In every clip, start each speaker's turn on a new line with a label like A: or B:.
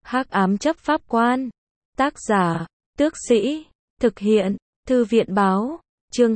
A: Hắc ám chấp pháp quan. Tác giả, Tước Sĩ. Thực hiện, Thư viện báo. Chương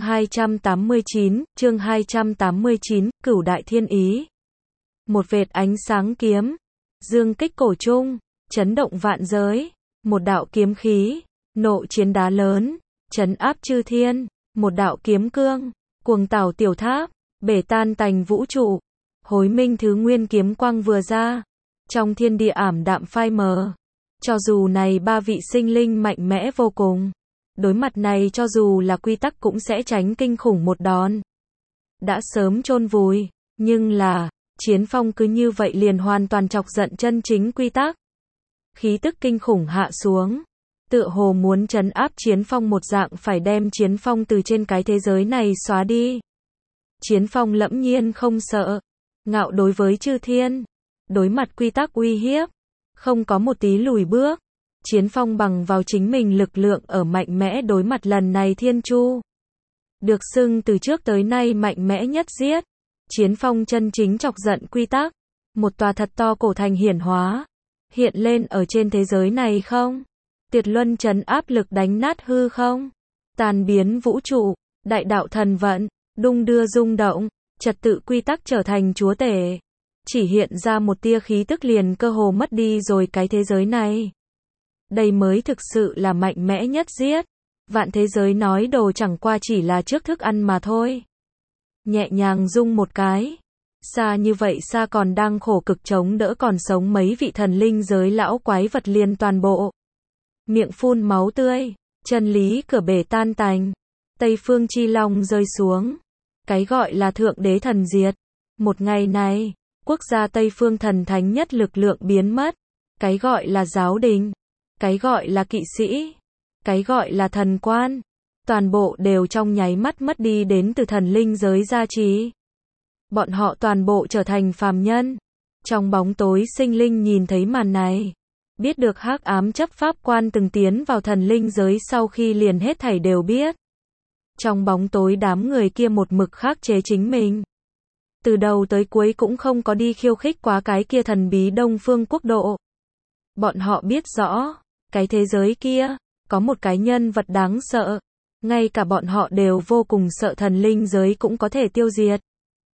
A: 289, Cửu Đại Thiên Ý. Một vệt ánh sáng kiếm. Dương kích cổ trung, chấn động vạn giới. Một đạo kiếm khí, nộ chiến đá lớn, chấn áp chư thiên. Một đạo kiếm cương, cuồng tảo tiểu tháp, bể tan tành vũ trụ. Hối minh thứ nguyên kiếm quang vừa ra, trong thiên địa ảm đạm phai mờ. Cho dù này ba vị sinh linh mạnh mẽ vô cùng, đối mặt này cho dù là quy tắc cũng sẽ tránh kinh khủng một đòn. Đã sớm chôn vùi, nhưng là, chiến phong cứ như vậy liền hoàn toàn chọc giận chân chính quy tắc. Khí tức kinh khủng hạ xuống, tựa hồ muốn trấn áp chiến phong một dạng, phải đem chiến phong từ trên cái thế giới này xóa đi. Chiến phong lẫm nhiên không sợ, ngạo đối với chư thiên, đối mặt quy tắc uy hiếp, không có một tí lùi bước. Chiến phong bằng vào chính mình lực lượng ở mạnh mẽ đối mặt lần này thiên chu. Được xưng từ trước tới nay mạnh mẽ nhất giết. Chiến phong chân chính chọc giận quy tắc. Một tòa thật to cổ thành hiển hóa, hiện lên ở trên thế giới này không? Tuyệt luân trấn áp lực đánh nát hư không? Tàn biến vũ trụ, đại đạo thần vận, đung đưa rung động, trật tự quy tắc trở thành chúa tể. Chỉ hiện ra một tia khí tức liền cơ hồ mất đi rồi cái thế giới này. Đây mới thực sự là mạnh mẽ nhất giết. Vạn thế giới nói đồ chẳng qua chỉ là trước thức ăn mà thôi. Nhẹ nhàng rung một cái. Xa như vậy xa còn đang khổ cực chống đỡ còn sống mấy vị thần linh giới lão quái vật liền toàn bộ. Miệng phun máu tươi, chân lý cửa bể tan tành. Tây phương chi long rơi xuống. Cái gọi là thượng đế thần diệt. Một ngày này, quốc gia Tây phương thần thánh nhất lực lượng biến mất. Cái gọi là giáo đình, cái gọi là kỵ sĩ, cái gọi là thần quan, toàn bộ đều trong nháy mắt mất đi đến từ thần linh giới gia trì. Bọn họ toàn bộ trở thành phàm nhân. Trong bóng tối sinh linh nhìn thấy màn này, biết được hắc ám chấp pháp quan từng tiến vào thần linh giới sau khi liền hết thảy đều biết. Trong bóng tối đám người kia một mực khắc chế chính mình. Từ đầu tới cuối cũng không có đi khiêu khích quá cái kia thần bí Đông Phương quốc độ. Bọn họ biết rõ, cái thế giới kia, có một cái nhân vật đáng sợ. Ngay cả bọn họ đều vô cùng sợ thần linh giới cũng có thể tiêu diệt.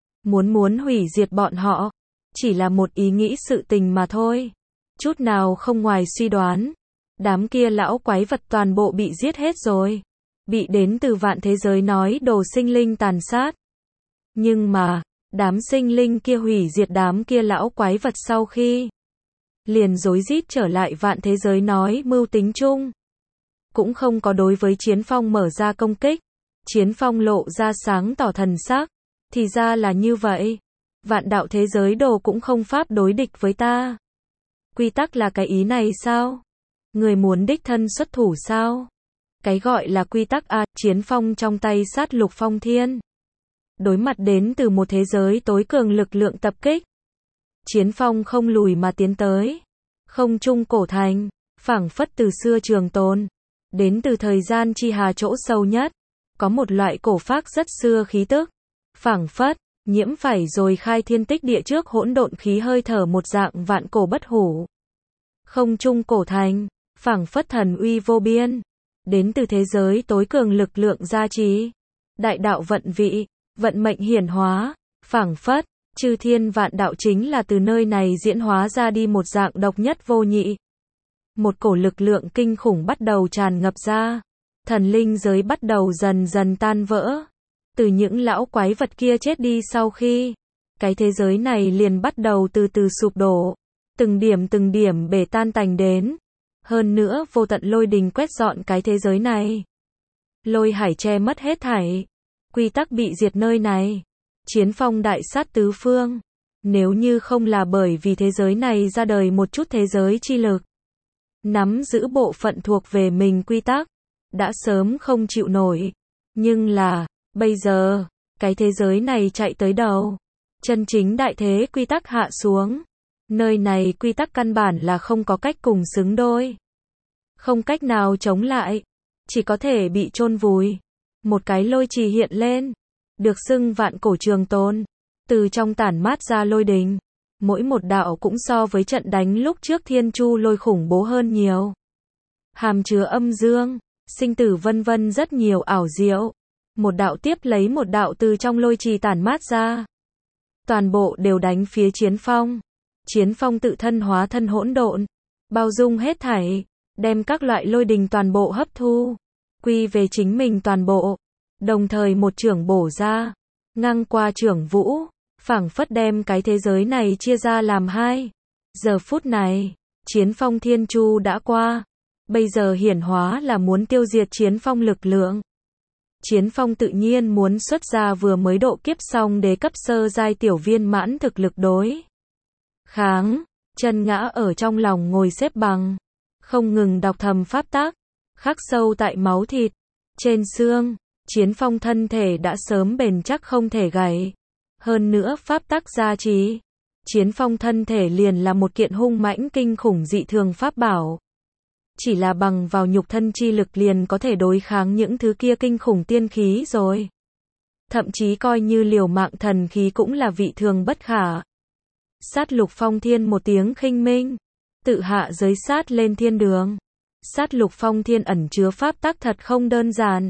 A: Muốn hủy diệt bọn họ, chỉ là một ý nghĩ sự tình mà thôi. Chút nào không ngoài suy đoán. Đám kia lão quái vật toàn bộ bị giết hết rồi. Bị đến từ vạn thế giới nói đồ sinh linh tàn sát. Nhưng mà, đám sinh linh kia hủy diệt đám kia lão quái vật sau khi liền rối rít trở lại vạn thế giới nói mưu tính chung. Cũng không có đối với chiến phong mở ra công kích. Chiến phong lộ ra sáng tỏ thần sắc. Thì ra là như vậy. Vạn đạo thế giới đồ cũng không pháp đối địch với ta. Quy tắc là cái ý này sao? Người muốn đích thân xuất thủ sao? Cái gọi là quy tắc a, chiến phong trong tay sát lục phong thiên. Đối mặt đến từ một thế giới tối cường lực lượng tập kích. Chiến phong không lùi mà tiến tới. Không trung cổ thành, phảng phất từ xưa trường tồn. Đến từ thời gian chi hà chỗ sâu nhất. Có một loại cổ phác rất xưa khí tức. Phảng phất, nhiễm phải rồi khai thiên tích địa trước hỗn độn khí hơi thở một dạng vạn cổ bất hủ. Không trung cổ thành, phảng phất thần uy vô biên. Đến từ thế giới tối cường lực lượng gia trì. Đại đạo vận vị, vận mệnh hiển hóa, phảng phất, chư thiên vạn đạo chính là từ nơi này diễn hóa ra đi một dạng độc nhất vô nhị. Một cổ lực lượng kinh khủng bắt đầu tràn ngập ra. Thần linh giới bắt đầu dần dần tan vỡ. Từ những lão quái vật kia chết đi sau khi, cái thế giới này liền bắt đầu từ từ sụp đổ. Từng điểm bể tan tành đến. Hơn nữa vô tận lôi đình quét dọn cái thế giới này. Lôi hải che mất hết thảy. Quy tắc bị diệt nơi này. Chiến phong đại sát tứ phương. Nếu như không là bởi vì thế giới này ra đời một chút thế giới chi lực. Nắm giữ bộ phận thuộc về mình quy tắc. Đã sớm không chịu nổi. Nhưng là, bây giờ, cái thế giới này chạy tới đầu. Chân chính đại thế quy tắc hạ xuống. Nơi này quy tắc căn bản là không có cách cùng xứng đôi. Không cách nào chống lại. Chỉ có thể bị chôn vùi. Một cái lôi trì hiện lên. Được xưng vạn cổ trường tồn. Từ trong tản mát ra lôi đình. Mỗi một đạo cũng so với trận đánh lúc trước Thiên Chu Lôi khủng bố hơn nhiều. Hàm chứa âm dương, sinh tử vân vân rất nhiều ảo diệu. Một đạo tiếp lấy một đạo từ trong lôi trì tản mát ra. Toàn bộ đều đánh phía Chiến Phong. Chiến Phong tự thân hóa thân hỗn độn, bao dung hết thảy, đem các loại lôi đình toàn bộ hấp thu, quy về chính mình toàn bộ. Đồng thời một chưởng bổ ra, ngang qua chưởng vũ, phảng phất đem cái thế giới này chia ra làm hai. Giờ phút này, Chiến Phong Thiên Chu đã qua, bây giờ hiển hóa là muốn tiêu diệt Chiến Phong lực lượng. Chiến Phong tự nhiên muốn xuất ra vừa mới độ kiếp xong đế cấp sơ giai tiểu viên mãn thực lực đối kháng, chân ngã ở trong lòng ngồi xếp bằng, không ngừng đọc thầm pháp tác, khắc sâu tại máu thịt, trên xương. Chiến Phong thân thể đã sớm bền chắc không thể gãy. Hơn nữa pháp tắc gia trì, Chiến Phong thân thể liền là một kiện hung mãnh kinh khủng dị thường pháp bảo. Chỉ là bằng vào nhục thân chi lực liền có thể đối kháng những thứ kia kinh khủng tiên khí rồi. Thậm chí coi như liều mạng thần khí cũng là vị thường bất khả. Sát Lục Phong Thiên một tiếng khinh minh, tự hạ giới sát lên thiên đường. Sát Lục Phong Thiên ẩn chứa pháp tắc thật không đơn giản.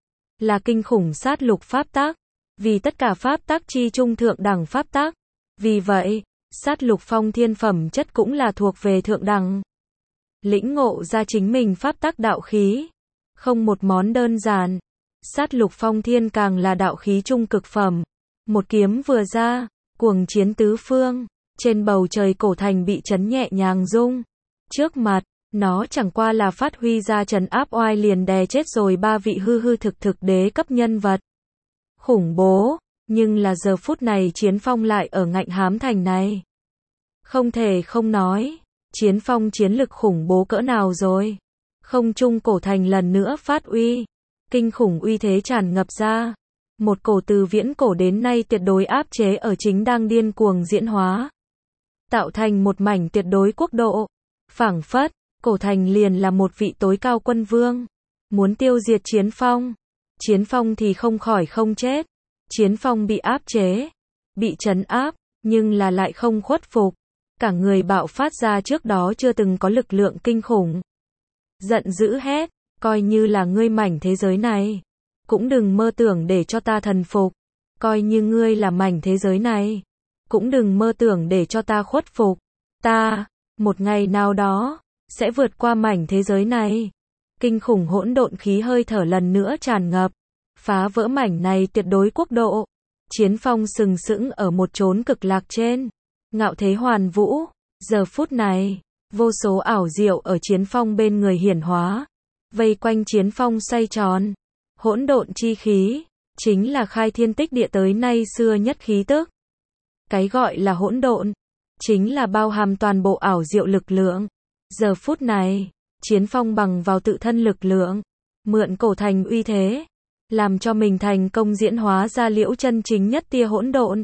A: Là kinh khủng sát lục pháp tắc, vì tất cả pháp tắc chi trung thượng đẳng pháp tắc. Vì vậy, sát lục phong thiên phẩm chất cũng là thuộc về thượng đẳng. Lĩnh ngộ ra chính mình pháp tắc đạo khí, không một món đơn giản. Sát lục phong thiên càng là đạo khí trung cực phẩm. Một kiếm vừa ra, cuồng chiến tứ phương, trên bầu trời cổ thành bị chấn nhẹ nhàng rung. Trước mặt, nó chẳng qua là phát huy ra trấn áp oai liền đè chết rồi ba vị hư hư thực thực đế cấp nhân vật. Khủng bố, nhưng là giờ phút này Chiến Phong lại ở ngạnh hám thành này. Không thể không nói, Chiến Phong chiến lực khủng bố cỡ nào rồi. Không trung cổ thành lần nữa phát uy, kinh khủng uy thế tràn ngập ra. Một cổ từ viễn cổ đến nay tuyệt đối áp chế ở chính đang điên cuồng diễn hóa. Tạo thành một mảnh tuyệt đối quốc độ. Phảng phất, cổ thành liền là một vị tối cao quân vương. Muốn tiêu diệt Chiến Phong. Chiến Phong thì không khỏi không chết. Chiến Phong bị áp chế, bị trấn áp, nhưng là lại không khuất phục. Cả người bạo phát ra trước đó chưa từng có lực lượng kinh khủng. Giận dữ hét, coi như là ngươi mảnh thế giới này, cũng đừng mơ tưởng để cho ta thần phục. Coi như ngươi là mảnh thế giới này, cũng đừng mơ tưởng để cho ta khuất phục. Ta, một ngày nào đó, sẽ vượt qua mảnh thế giới này. Kinh khủng hỗn độn khí hơi thở lần nữa tràn ngập, phá vỡ mảnh này tuyệt đối quốc độ. Chiến Phong sừng sững ở một chốn cực lạc trên, ngạo thế hoàn vũ. Giờ phút này, vô số ảo diệu ở Chiến Phong bên người hiển hóa, vây quanh Chiến Phong xoay tròn. Hỗn độn chi khí, chính là khai thiên tích địa tới nay xưa nhất khí tức. Cái gọi là hỗn độn, chính là bao hàm toàn bộ ảo diệu lực lượng. Giờ phút này, Chiến Phong bằng vào tự thân lực lượng, mượn cổ thành uy thế, làm cho mình thành công diễn hóa ra liễu chân chính nhất tia hỗn độn.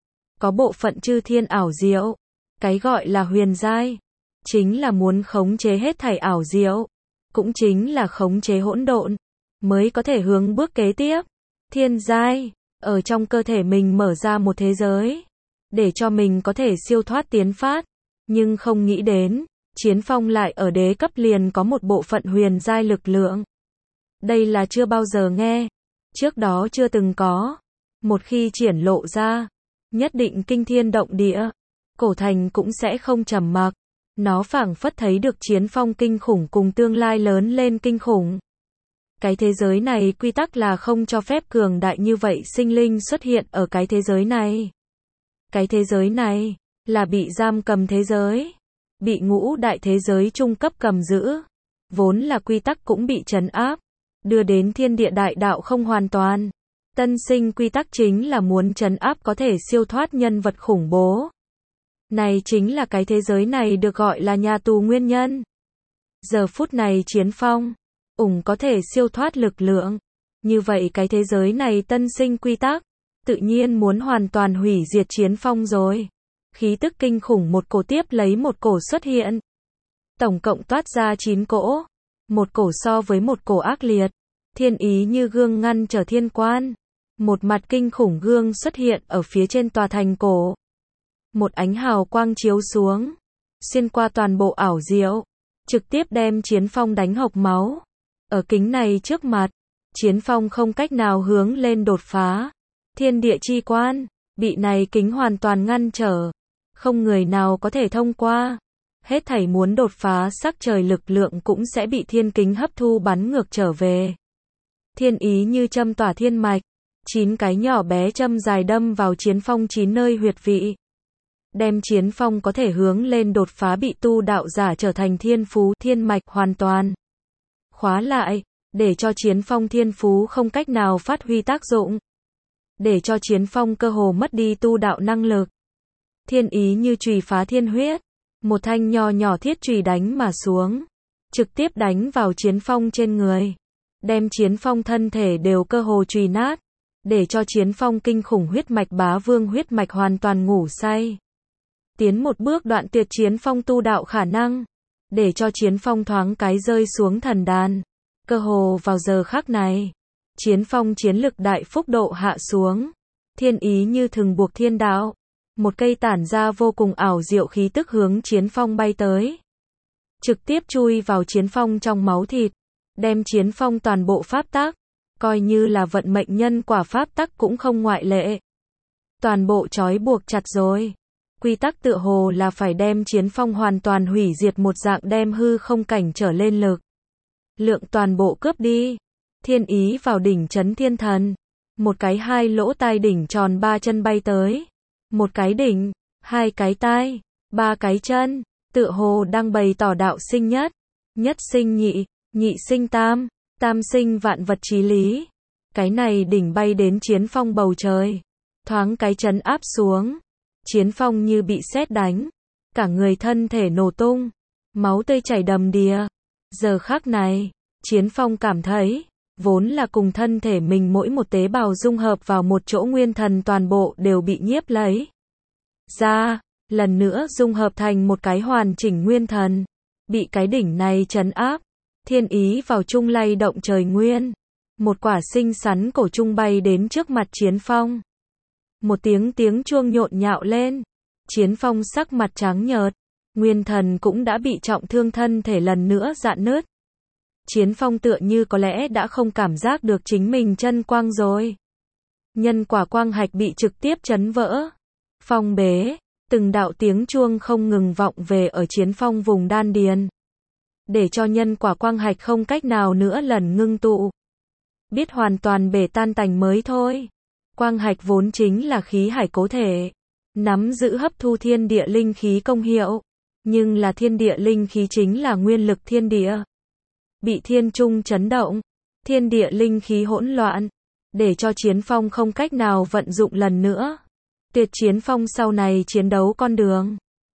A: Có bộ phận chư thiên ảo diệu, cái gọi là huyền giai, chính là muốn khống chế hết thảy ảo diệu, cũng chính là khống chế hỗn độn, mới có thể hướng bước kế tiếp. Thiên giai, ở trong cơ thể mình mở ra một thế giới, để cho mình có thể siêu thoát tiến phát, nhưng không nghĩ đến, Chiến Phong lại ở đế cấp liền có một bộ phận huyền giai lực lượng. Đây là chưa bao giờ nghe, trước đó chưa từng có. Một khi triển lộ ra, nhất định kinh thiên động địa, cổ thành cũng sẽ không trầm mặc. Nó phảng phất thấy được Chiến Phong kinh khủng cùng tương lai lớn lên kinh khủng. Cái thế giới này quy tắc là không cho phép cường đại như vậy sinh linh xuất hiện ở cái thế giới này. Cái thế giới này, là bị giam cầm thế giới. Bị ngũ đại thế giới trung cấp cầm giữ. Vốn là quy tắc cũng bị trấn áp. Đưa đến thiên địa đại đạo không hoàn toàn. Tân sinh quy tắc chính là muốn trấn áp có thể siêu thoát nhân vật khủng bố. Này chính là cái thế giới này được gọi là nhà tù nguyên nhân. Giờ phút này Chiến Phong, có thể siêu thoát lực lượng. Như vậy cái thế giới này tân sinh quy tắc, tự nhiên muốn hoàn toàn hủy diệt Chiến Phong rồi. Khí tức kinh khủng một cổ tiếp lấy một cổ xuất hiện. Tổng cộng toát ra 9 cỗ. Một cổ so với một cổ ác liệt. Thiên ý như gương ngăn trở thiên quan. Một mặt kinh khủng gương xuất hiện ở phía trên tòa thành cổ. một ánh hào quang chiếu xuống, xuyên qua toàn bộ ảo diệu, trực tiếp đem Chiến Phong đánh hộc máu. Ở kính này trước mặt, Chiến Phong không cách nào hướng lên đột phá. Thiên địa chi quan, bị này kính hoàn toàn ngăn trở. Không người nào có thể thông qua. Hết thảy muốn đột phá sắc trời lực lượng cũng sẽ bị thiên kính hấp thu bắn ngược trở về. Thiên ý như châm tỏa thiên mạch, 9 cái nhỏ bé châm dài đâm vào Chiến Phong 9 nơi huyệt vị. Đem Chiến Phong có thể hướng lên đột phá bị tu đạo giả trở thành thiên phú thiên mạch hoàn toàn. Khóa lại, để cho Chiến Phong thiên phú không cách nào phát huy tác dụng. Để cho Chiến Phong cơ hồ mất đi tu đạo năng lực. Thiên ý như chùy phá thiên huyết, một thanh nho nhỏ thiết chùy đánh mà xuống, trực tiếp đánh vào Chiến Phong trên người, đem Chiến Phong thân thể đều cơ hồ chùy nát, để cho Chiến Phong kinh khủng huyết mạch bá vương huyết mạch hoàn toàn ngủ say. Tiến một bước đoạn tuyệt Chiến Phong tu đạo khả năng, để cho Chiến Phong thoáng cái rơi xuống thần đàn. Cơ hồ vào giờ khắc này, Chiến Phong chiến lực đại phúc độ hạ xuống, thiên ý như thừng buộc thiên đạo, một cây tản ra vô cùng ảo diệu khí tức hướng Chiến Phong bay tới, trực tiếp chui vào Chiến Phong trong máu thịt, đem Chiến Phong toàn bộ pháp tắc, coi như là vận mệnh nhân quả pháp tắc cũng không ngoại lệ, toàn bộ trói buộc chặt rồi. Quy tắc tựa hồ là phải đem Chiến Phong hoàn toàn hủy diệt một dạng, đem hư không cảnh trở lên lực lượng toàn bộ cướp đi. Thiên ý vào đỉnh chấn thiên thần, một cái 2 lỗ tai đỉnh tròn 3 chân bay tới, một cái đỉnh, 2 cái tai, 3 cái chân, tựa hồ đang bày tỏ đạo sinh nhất, nhất sinh nhị, nhị sinh tam, tam sinh vạn vật chí lý. Cái này đỉnh bay đến Chiến Phong bầu trời, thoáng cái chấn áp xuống, Chiến Phong như bị sét đánh, cả người thân thể nổ tung, máu tươi chảy đầm đìa. Giờ khắc này, Chiến Phong cảm thấy, vốn là cùng thân thể mình mỗi một tế bào dung hợp vào một chỗ nguyên thần toàn bộ đều bị nhiếp lấy ra, lần nữa dung hợp thành một cái hoàn chỉnh nguyên thần, bị cái đỉnh này trấn áp, thiên ý vào trung lay động trời nguyên, một quả xinh xắn cổ trung bay đến trước mặt Chiến Phong. Một tiếng chuông nhộn nhạo lên, Chiến Phong sắc mặt trắng nhợt, nguyên thần cũng đã bị trọng thương, thân thể lần nữa rạn nứt. Chiến Phong tựa như có lẽ đã không cảm giác được chính mình chân quang rồi. Nhân quả quang hạch bị trực tiếp chấn vỡ, phong bế, từng đạo tiếng chuông không ngừng vọng về ở Chiến Phong vùng đan điền, để cho nhân quả quang hạch không cách nào nữa lần ngưng tụ, biết hoàn toàn bể tan tành mới thôi. Quang hạch vốn chính là khí hải cố thể, nắm giữ hấp thu thiên địa linh khí công hiệu, nhưng là thiên địa linh khí chính là nguyên lực thiên địa. Bị thiên trung chấn động, thiên địa linh khí hỗn loạn, để cho Chiến Phong không cách nào vận dụng lần nữa. Tuyệt Chiến Phong sau này chiến đấu con đường.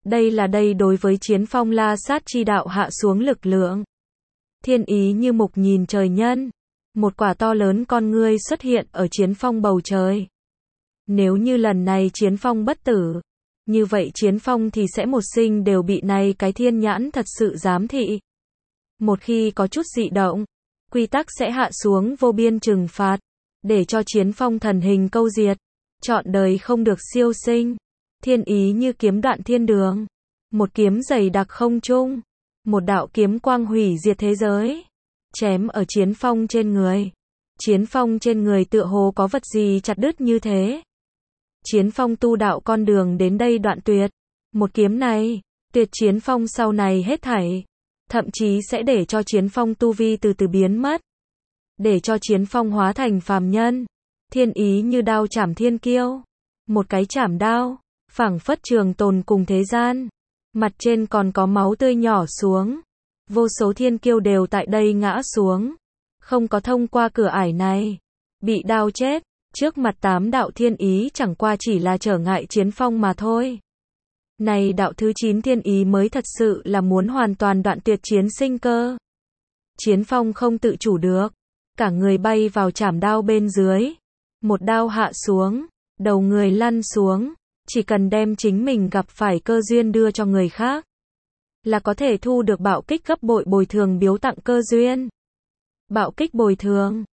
A: Đây đối với Chiến Phong la sát chi đạo hạ xuống lực lượng. Thiên ý như mục nhìn trời nhân. Một quả to lớn con ngươi xuất hiện ở Chiến Phong bầu trời. Nếu như lần này Chiến Phong bất tử, như vậy Chiến Phong thì sẽ một sinh đều bị này cái thiên nhãn thật sự giám thị. Một khi có chút dị động, quy tắc sẽ hạ xuống vô biên trừng phạt, để cho Chiến Phong thần hình câu diệt, trọn đời không được siêu sinh. Thiên ý như kiếm đoạn thiên đường, một kiếm dày đặc không trung, một đạo kiếm quang hủy diệt thế giới, chém ở Chiến Phong trên người. Chiến Phong trên người tựa hồ có vật gì chặt đứt như thế. Chiến Phong tu đạo con đường đến đây đoạn tuyệt, một kiếm này, tuyệt Chiến Phong sau này hết thảy. Thậm chí sẽ để cho Chiến Phong tu vi từ từ biến mất, để cho Chiến Phong hóa thành phàm nhân. Thiên ý như đao chảm thiên kiêu, một cái chảm đao, phảng phất trường tồn cùng thế gian, mặt trên còn có máu tươi nhỏ xuống, vô số thiên kiêu đều tại đây ngã xuống, không có thông qua cửa ải này, bị đao chết. Trước mặt 8 đạo thiên ý chẳng qua chỉ là trở ngại Chiến Phong mà thôi. Này đạo thứ 9 thiên ý mới thật sự là muốn hoàn toàn đoạn tuyệt chiến sinh cơ. Chiến Phong không tự chủ được, cả người bay vào chảm đao bên dưới, một đao hạ xuống, đầu người lăn xuống, chỉ cần đem chính mình gặp phải cơ duyên đưa cho người khác, là có thể thu được bạo kích gấp bội bồi thường biếu tặng cơ duyên. Bạo kích bồi thường,